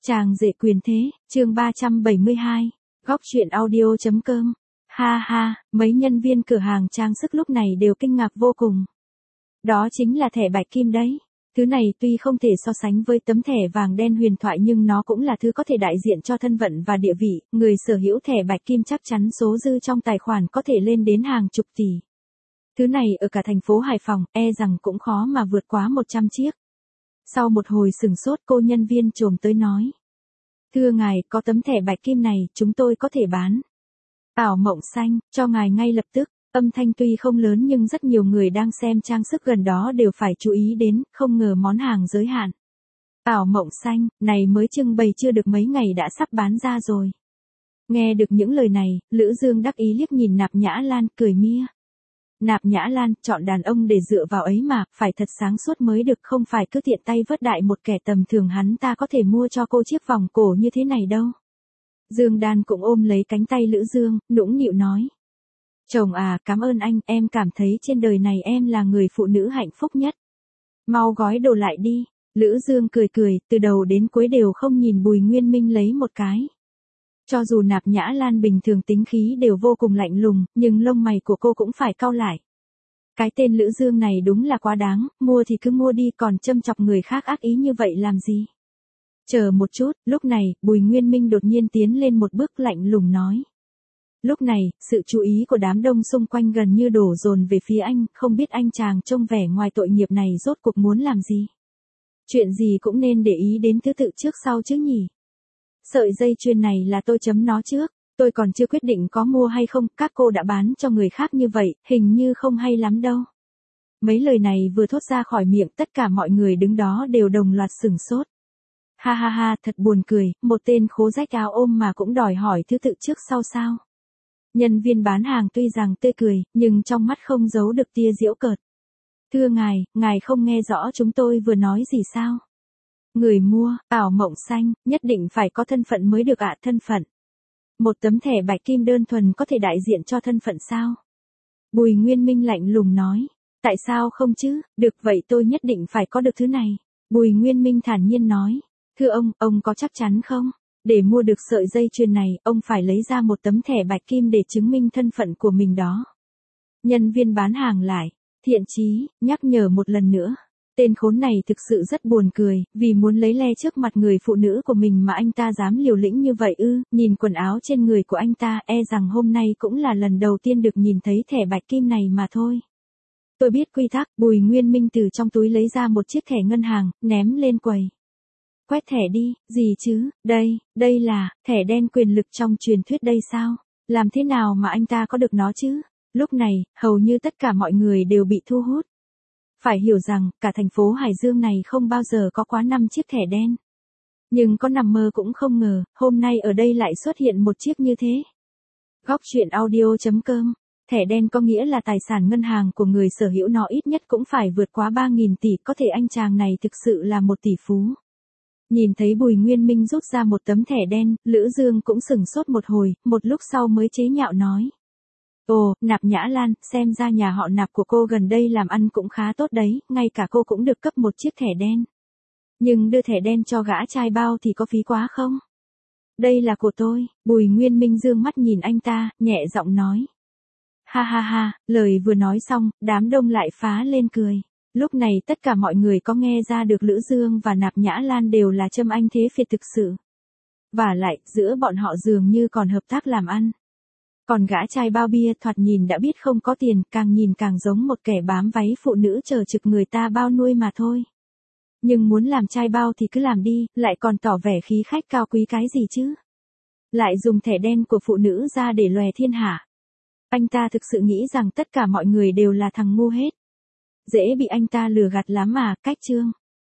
Chàng rể quyền thế, chương 372, góc truyện audio.com. Ha ha, mấy nhân viên cửa hàng trang sức lúc này đều kinh ngạc vô cùng. Đó chính là thẻ bạch kim đấy. Thứ này tuy không thể so sánh với tấm thẻ vàng đen huyền thoại nhưng nó cũng là thứ có thể đại diện cho thân phận và địa vị, người sở hữu thẻ bạch kim chắc chắn số dư trong tài khoản có thể lên đến hàng chục tỷ. Thứ này ở cả thành phố Hải Phòng, rằng cũng khó mà vượt quá 100 chiếc. Sau một hồi sửng sốt cô nhân viên chồm tới nói. Thưa ngài, có tấm thẻ bạch kim này, chúng tôi có thể bán. Ảo mộng xanh, cho ngài ngay lập tức. Âm thanh tuy không lớn nhưng rất nhiều người đang xem trang sức gần đó đều phải chú ý đến, không ngờ món hàng giới hạn. Ảo mộng xanh, này mới trưng bày chưa được mấy ngày đã sắp bán ra rồi. Nghe được những lời này, Lữ Dương đắc ý liếc nhìn Nạp Nhã Lan, cười mia. Nạp Nhã Lan, chọn đàn ông để dựa vào ấy mà, phải thật sáng suốt mới được, không phải cứ tiện tay vớt đại một kẻ tầm thường hắn ta có thể mua cho cô chiếc vòng cổ như thế này đâu. Dương Đan cũng ôm lấy cánh tay Lữ Dương, nũng nịu nói. Chồng à, cảm ơn anh, em cảm thấy trên đời này em là người phụ nữ hạnh phúc nhất. Mau gói đồ lại đi. Lữ Dương cười cười, từ đầu đến cuối đều không nhìn Bùi Nguyên Minh lấy một cái. Cho dù Nạp Nhã Lan bình thường tính khí đều vô cùng lạnh lùng, nhưng lông mày của cô cũng phải cau lại. Cái tên Lữ Dương này đúng là quá đáng, mua thì cứ mua đi còn châm chọc người khác ác ý như vậy làm gì. Chờ một chút, lúc này, Bùi Nguyên Minh đột nhiên tiến lên một bước lạnh lùng nói. Lúc này, sự chú ý của đám đông xung quanh gần như đổ dồn về phía anh, không biết anh chàng trông vẻ ngoài tội nghiệp này rốt cuộc muốn làm gì. Chuyện gì cũng nên để ý đến thứ tự trước sau chứ nhỉ. Sợi dây chuyền này là tôi chấm nó trước, tôi còn chưa quyết định có mua hay không, các cô đã bán cho người khác như vậy, hình như không hay lắm đâu. Mấy lời này vừa thốt ra khỏi miệng tất cả mọi người đứng đó đều đồng loạt sửng sốt. Ha ha ha, thật buồn cười, một tên khố rách áo ôm mà cũng đòi hỏi thứ tự trước sau sao. Nhân viên bán hàng tuy rằng tươi cười, nhưng trong mắt không giấu được tia giễu cợt. Thưa ngài không nghe rõ chúng tôi vừa nói gì sao? Người mua, ảo mộng xanh, nhất định phải có thân phận mới được ạ, thân phận. Một tấm thẻ bạch kim đơn thuần có thể đại diện cho thân phận sao? Bùi Nguyên Minh lạnh lùng nói. Tại sao không chứ, được vậy tôi nhất định phải có được thứ này. Bùi Nguyên Minh thản nhiên nói. Thưa ông có chắc chắn không? Để mua được sợi dây chuyền này, ông phải lấy ra một tấm thẻ bạch kim để chứng minh thân phận của mình đó. Nhân viên bán hàng lại. Thiện chí, nhắc nhở một lần nữa. Tên khốn này thực sự rất buồn cười, vì muốn lấy le trước mặt người phụ nữ của mình mà anh ta dám liều lĩnh như vậy ư, nhìn quần áo trên người của anh ta, rằng hôm nay cũng là lần đầu tiên được nhìn thấy thẻ bạch kim này mà thôi. Tôi biết quy tắc, Bùi Nguyên Minh từ trong túi lấy ra một chiếc thẻ ngân hàng, ném lên quầy. Quét thẻ đi, gì chứ, đây là, thẻ đen quyền lực trong truyền thuyết đây sao, làm thế nào mà anh ta có được nó chứ? Lúc này, hầu như tất cả mọi người đều bị thu hút. Phải hiểu rằng, cả thành phố Hải Dương này không bao giờ có quá 5 chiếc thẻ đen. Nhưng có nằm mơ cũng không ngờ, hôm nay ở đây lại xuất hiện một chiếc như thế. Góc truyện audio.com. Thẻ đen có nghĩa là tài sản ngân hàng của người sở hữu nó ít nhất cũng phải vượt quá 3.000 tỷ, có thể anh chàng này thực sự là một tỷ phú. Nhìn thấy Bùi Nguyên Minh rút ra một tấm thẻ đen, Lữ Dương cũng sửng sốt một hồi, một lúc sau mới chế nhạo nói. Ồ, Nạp Nhã Lan, xem ra nhà họ Nạp của cô gần đây làm ăn cũng khá tốt đấy, ngay cả cô cũng được cấp một chiếc thẻ đen. Nhưng đưa thẻ đen cho gã trai bao thì có phí quá không? Đây là của tôi, Bùi Nguyên Minh dương mắt nhìn anh ta, nhẹ giọng nói. Ha ha ha, lời vừa nói xong, đám đông lại phá lên cười. Lúc này tất cả mọi người có nghe ra được Lữ Dương và Nạp Nhã Lan đều là châm anh thế phiệt thực sự. Và lại, giữa bọn họ dường như còn hợp tác làm ăn. Còn gã trai bao bia thoạt nhìn đã biết không có tiền, càng nhìn càng giống một kẻ bám váy phụ nữ chờ trực người ta bao nuôi mà thôi. Nhưng muốn làm trai bao thì cứ làm đi, lại còn tỏ vẻ khí khách cao quý cái gì chứ. Lại dùng thẻ đen của phụ nữ ra để lòe thiên hạ. Anh ta thực sự nghĩ rằng tất cả mọi người đều là thằng ngu hết. Dễ bị anh ta lừa gạt lắm mà, cách chương.